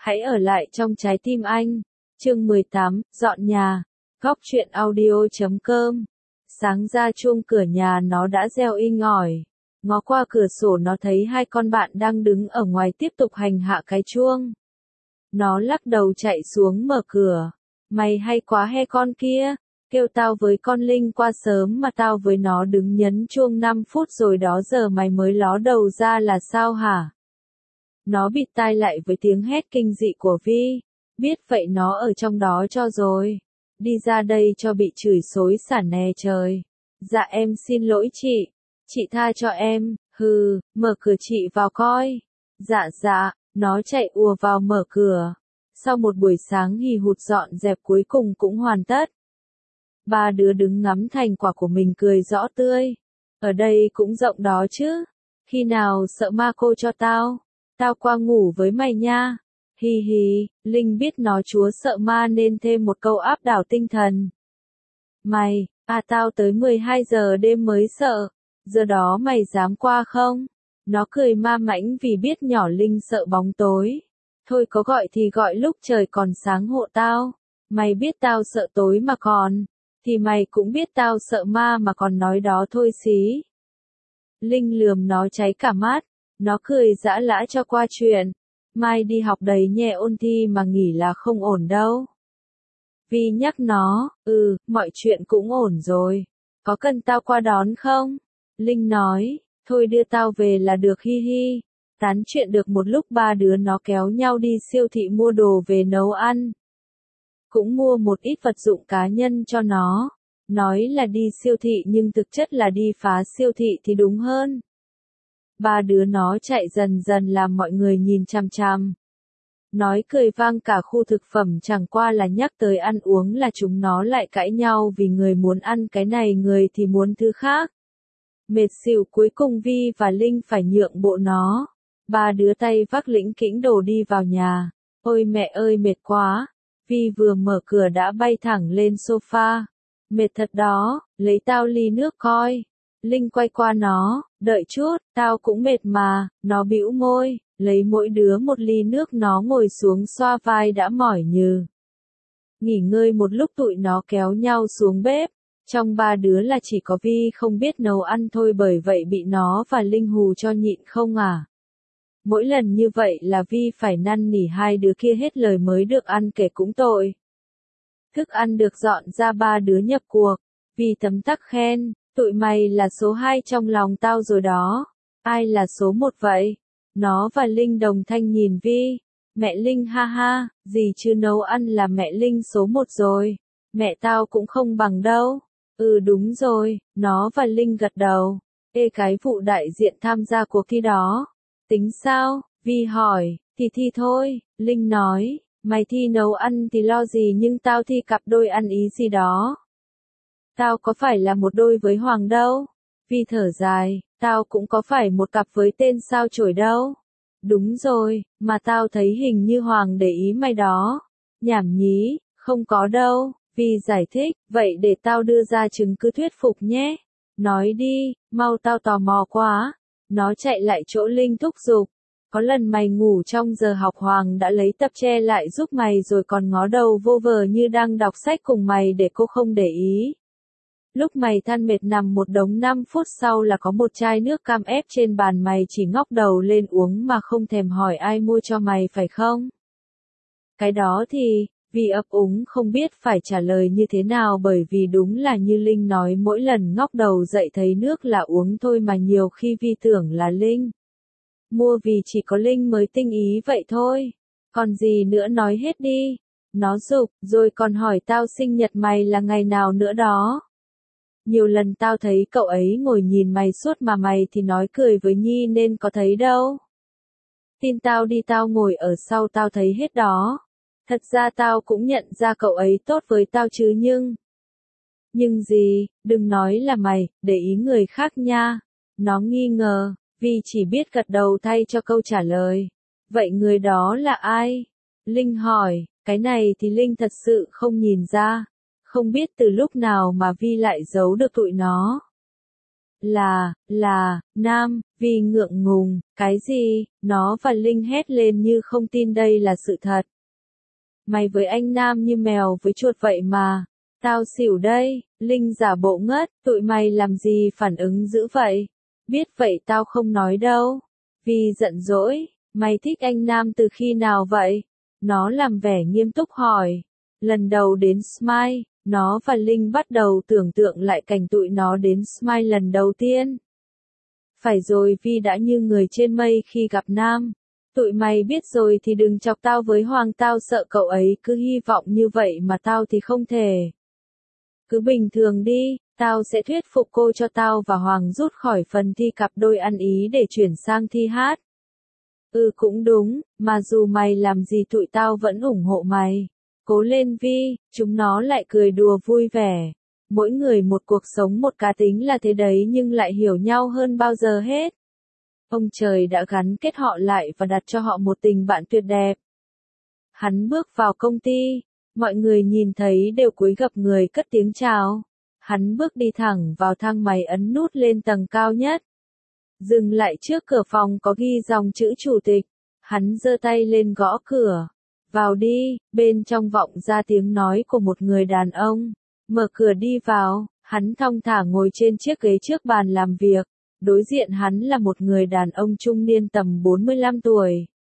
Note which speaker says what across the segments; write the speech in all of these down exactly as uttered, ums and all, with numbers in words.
Speaker 1: hãy ở lại trong trái tim anh. Chương mười tám, dọn nhà. Góc truyện audio chấm com. Sáng ra chuông cửa nhà nó đã reo inh ỏi. Ngó qua cửa sổ nó thấy hai con bạn đang đứng ở ngoài tiếp tục hành hạ cái chuông. Nó lắc đầu chạy xuống mở cửa. Mày hay quá he con kia, kêu tao với con Linh qua sớm mà tao với nó đứng nhấn chuông năm phút rồi đó giờ mày mới ló đầu ra là sao hả? Nó bịt tai lại với tiếng hét kinh dị của Vi. Biết vậy nó ở trong đó cho rồi. Đi ra đây cho bị chửi xối xả nè trời. Dạ em xin lỗi chị. Chị tha cho em, hừ, mở cửa chị vào coi. Dạ dạ, nó chạy ùa vào mở cửa. Sau một buổi sáng hì hụt dọn dẹp cuối cùng cũng hoàn tất. Ba đứa đứng ngắm thành quả của mình cười rõ tươi. Ở đây cũng rộng đó chứ. Khi nào sợ ma cô cho tao. Tao qua ngủ với mày nha. Hi hi, Linh biết nó chúa sợ ma nên thêm một câu áp đảo tinh thần. Mày, à tao tới mười hai giờ đêm mới sợ. Giờ đó mày dám qua không? Nó cười ma mãnh vì biết nhỏ Linh sợ bóng tối. Thôi có gọi thì gọi lúc trời còn sáng hộ tao. Mày biết tao sợ tối mà còn. Thì mày cũng biết tao sợ ma mà còn nói đó thôi xí. Linh lườm nó cháy cả mắt. Nó cười giã lã cho qua chuyện. Mai đi học đầy nhẹ ôn thi mà nghỉ là không ổn đâu. Vi nhắc nó, ừ, mọi chuyện cũng ổn rồi. Có cần tao qua đón không? Linh nói, thôi đưa tao về là được hi hi. Tán chuyện được một lúc ba đứa nó kéo nhau đi siêu thị mua đồ về nấu ăn. Cũng mua một ít vật dụng cá nhân cho nó. Nói là đi siêu thị nhưng thực chất là đi phá siêu thị thì đúng hơn. Ba đứa nó chạy dần dần làm mọi người nhìn chằm chằm. Nói cười vang cả khu thực phẩm chẳng qua là nhắc tới ăn uống là chúng nó lại cãi nhau vì người muốn ăn cái này người thì muốn thứ khác. Mệt xỉu cuối cùng Vi và Linh phải nhượng bộ nó. Ba đứa tay vác lĩnh kĩnh đồ đi vào nhà. Ôi mẹ ơi mệt quá. Vi vừa mở cửa đã bay thẳng lên sofa. Mệt thật đó, lấy tao ly nước coi. Linh quay qua nó, đợi chút, tao cũng mệt mà, nó bĩu môi, lấy mỗi đứa một ly nước nó ngồi xuống xoa vai đã mỏi nhừ. Nghỉ ngơi một lúc tụi nó kéo nhau xuống bếp, trong ba đứa là chỉ có Vi không biết nấu ăn thôi bởi vậy bị nó và Linh hù cho nhịn không à. Mỗi lần như vậy là Vi phải năn nỉ hai đứa kia hết lời mới được ăn kể cũng tội. Thức ăn được dọn ra ba đứa nhập cuộc, Vi tấm tắc khen. Tụi mày là số hai trong lòng tao rồi đó. Ai là số một vậy? Nó và Linh đồng thanh nhìn Vi. Mẹ Linh ha ha, gì chứ nấu ăn là mẹ Linh số một rồi. Mẹ tao cũng không bằng đâu. Ừ đúng rồi, nó và Linh gật đầu. Ê cái vụ đại diện tham gia cuộc thi đó. Tính sao? Vi hỏi, thì thi thôi. Linh nói, mày thi nấu ăn thì lo gì nhưng tao thi cặp đôi ăn ý gì đó. Tao có phải là một đôi với Hoàng đâu. Vi thở dài, tao cũng có phải một cặp với tên sao chổi đâu. Đúng rồi, mà tao thấy hình như Hoàng để ý mày đó. Nhảm nhí, không có đâu. Vi giải thích, vậy để tao đưa ra chứng cứ thuyết phục nhé. Nói đi, mau tao tò mò quá. Nó chạy lại chỗ Linh thúc giục. Có lần mày ngủ trong giờ học Hoàng đã lấy tập che lại giúp mày rồi còn ngó đầu vô vờ như đang đọc sách cùng mày để cô không để ý. Lúc mày than mệt nằm một đống năm phút sau là có một chai nước cam ép trên bàn mày chỉ ngóc đầu lên uống mà không thèm hỏi ai mua cho mày phải không? Cái đó thì, Vi ấp úng không biết phải trả lời như thế nào bởi vì đúng là như Linh nói mỗi lần ngóc đầu dậy thấy nước là uống thôi mà nhiều khi Vi tưởng là Linh mua vì chỉ có Linh mới tinh ý vậy thôi. Còn gì nữa nói hết đi. Nó giục, rồi còn hỏi tao sinh nhật mày là ngày nào nữa đó. Nhiều lần tao thấy cậu ấy ngồi nhìn mày suốt mà mày thì nói cười với Nhi nên có thấy đâu. Tin tao đi tao ngồi ở sau tao thấy hết đó. Thật ra tao cũng nhận ra cậu ấy tốt với tao chứ nhưng... Nhưng gì, đừng nói là mày, để ý người khác nha. Nó nghi ngờ, vì chỉ biết gật đầu thay cho câu trả lời. Vậy người đó là ai? Linh hỏi, cái này thì Linh thật sự không nhìn ra. Không biết từ lúc nào mà Vi lại giấu được tụi nó. Là, là, nam, vì ngượng ngùng, cái gì, nó và Linh hét lên như không tin đây là sự thật. Mày với anh Nam như mèo với chuột vậy mà. Tao xỉu đây, Linh giả bộ ngất, tụi mày làm gì phản ứng dữ vậy? Biết vậy tao không nói đâu. Vì giận dỗi, mày thích anh Nam từ khi nào vậy? Nó làm vẻ nghiêm túc hỏi. Lần đầu đến Smile, nó và Linh bắt đầu tưởng tượng lại cảnh tụi nó đến Smile lần đầu tiên. Phải rồi, Vi đã như người trên mây khi gặp Nam. Tụi mày biết rồi thì đừng chọc tao với Hoàng, tao sợ cậu ấy cứ hy vọng như vậy mà tao thì không thể. Cứ bình thường đi, tao sẽ thuyết phục cô cho tao và Hoàng rút khỏi phần thi cặp đôi ăn ý để chuyển sang thi hát. Ừ cũng đúng, mà dù mày làm gì tụi tao vẫn ủng hộ mày. Cố lên Vi, chúng nó lại cười đùa vui vẻ. Mỗi người một cuộc sống một cá tính là thế đấy, nhưng lại hiểu nhau hơn bao giờ hết. Ông trời đã gắn kết họ lại và đặt cho họ một tình bạn tuyệt đẹp. Hắn bước vào công ty, mọi người nhìn thấy đều cúi gập người cất tiếng chào. Hắn bước đi thẳng vào thang máy, ấn nút lên tầng cao nhất. Dừng lại trước cửa phòng có ghi dòng chữ chủ tịch. Hắn giơ tay lên gõ cửa. Vào đi, bên trong vọng ra tiếng nói của một người đàn ông. Mở cửa đi vào, hắn thong thả ngồi trên chiếc ghế trước bàn làm việc. Đối diện hắn là một người đàn ông trung niên tầm bốn mươi lăm tuổi.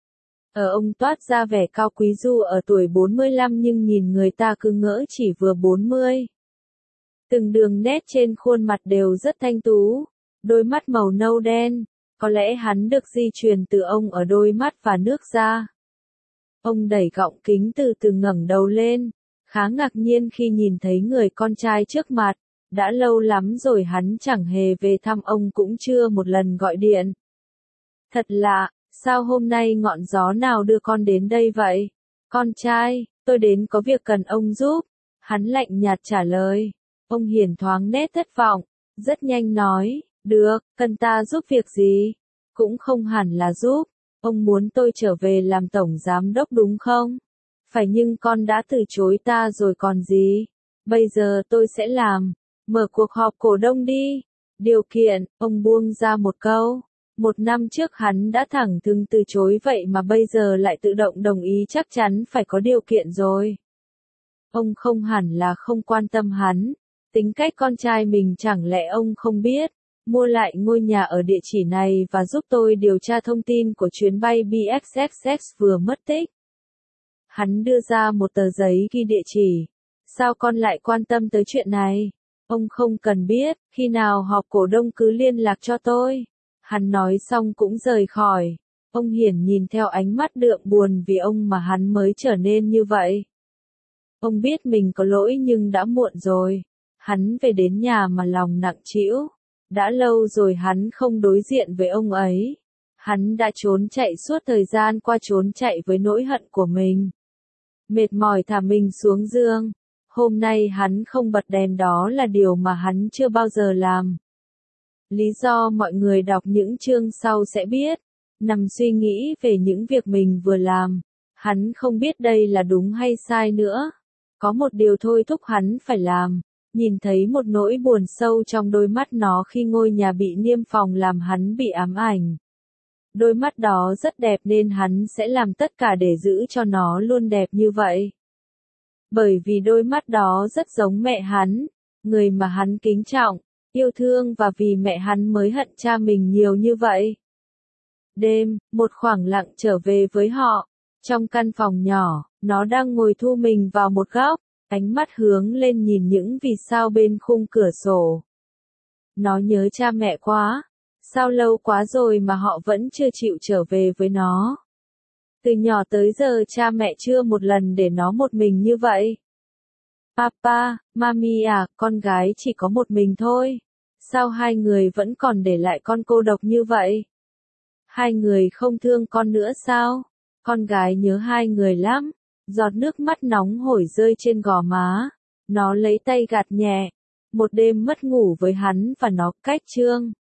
Speaker 1: Ở ông toát ra vẻ cao quý dù ở tuổi bốn mươi lăm nhưng nhìn người ta cứ ngỡ chỉ vừa bốn mươi. Từng đường nét trên khuôn mặt đều rất thanh tú, đôi mắt màu nâu đen, có lẽ hắn được di truyền từ ông ở đôi mắt và nước da. Ông đẩy gọng kính từ từ ngẩng đầu lên, khá ngạc nhiên khi nhìn thấy người con trai trước mặt. Đã lâu lắm rồi hắn chẳng hề về thăm ông, cũng chưa một lần gọi điện. Thật lạ, sao hôm nay ngọn gió nào đưa con đến đây vậy? Con trai, tôi đến có việc cần ông giúp. Hắn lạnh nhạt trả lời. Ông Hiền thoáng nét thất vọng, rất nhanh nói, được, cần ta giúp việc gì? Cũng không hẳn là giúp, ông muốn tôi trở về làm tổng giám đốc đúng không? Phải, nhưng con đã từ chối ta rồi còn gì? Bây giờ tôi sẽ làm. Mở cuộc họp cổ đông đi. Điều kiện, ông buông ra một câu. Một năm trước hắn đã thẳng thừng từ chối, vậy mà bây giờ lại tự động đồng ý, chắc chắn phải có điều kiện rồi. Ông không hẳn là không quan tâm hắn. Tính cách con trai mình chẳng lẽ ông không biết. Mua lại ngôi nhà ở địa chỉ này và giúp tôi điều tra thông tin của chuyến bay B X X X vừa mất tích. Hắn đưa ra một tờ giấy ghi địa chỉ. Sao con lại quan tâm tới chuyện này? Ông không cần biết, khi nào họp cổ đông cứ liên lạc cho tôi. Hắn nói xong cũng rời khỏi. Ông Hiển nhìn theo ánh mắt đượm buồn vì ông mà hắn mới trở nên như vậy. Ông biết mình có lỗi nhưng đã muộn rồi. Hắn về đến nhà mà lòng nặng trĩu. Đã lâu rồi hắn không đối diện với ông ấy. Hắn đã trốn chạy suốt thời gian qua, trốn chạy với nỗi hận của mình. Mệt mỏi thả mình xuống giường. Hôm nay hắn không bật đèn, đó là điều mà hắn chưa bao giờ làm. Lý do mọi người đọc những chương sau sẽ biết. Nằm suy nghĩ về những việc mình vừa làm. Hắn không biết đây là đúng hay sai nữa. Có một điều thôi thúc hắn phải làm. Nhìn thấy một nỗi buồn sâu trong đôi mắt nó khi ngôi nhà bị niêm phòng làm hắn bị ám ảnh. Đôi mắt đó rất đẹp nên hắn sẽ làm tất cả để giữ cho nó luôn đẹp như vậy. Bởi vì đôi mắt đó rất giống mẹ hắn, người mà hắn kính trọng, yêu thương, và vì mẹ hắn mới hận cha mình nhiều như vậy. Đêm, một khoảng lặng trở về với họ. Trong căn phòng nhỏ, nó đang ngồi thu mình vào một góc, ánh mắt hướng lên nhìn những vì sao bên khung cửa sổ. Nó nhớ cha mẹ quá. Sao lâu quá rồi mà họ vẫn chưa chịu trở về với nó. Từ nhỏ tới giờ cha mẹ chưa một lần để nó một mình như vậy. Papa, Mami à, con gái chỉ có một mình thôi. Sao hai người vẫn còn để lại con cô độc như vậy? Hai người không thương con nữa sao? Con gái nhớ hai người lắm. Giọt nước mắt nóng hổi rơi trên gò má. Nó lấy tay gạt nhẹ. Một đêm mất ngủ với hắn và nó cách chương.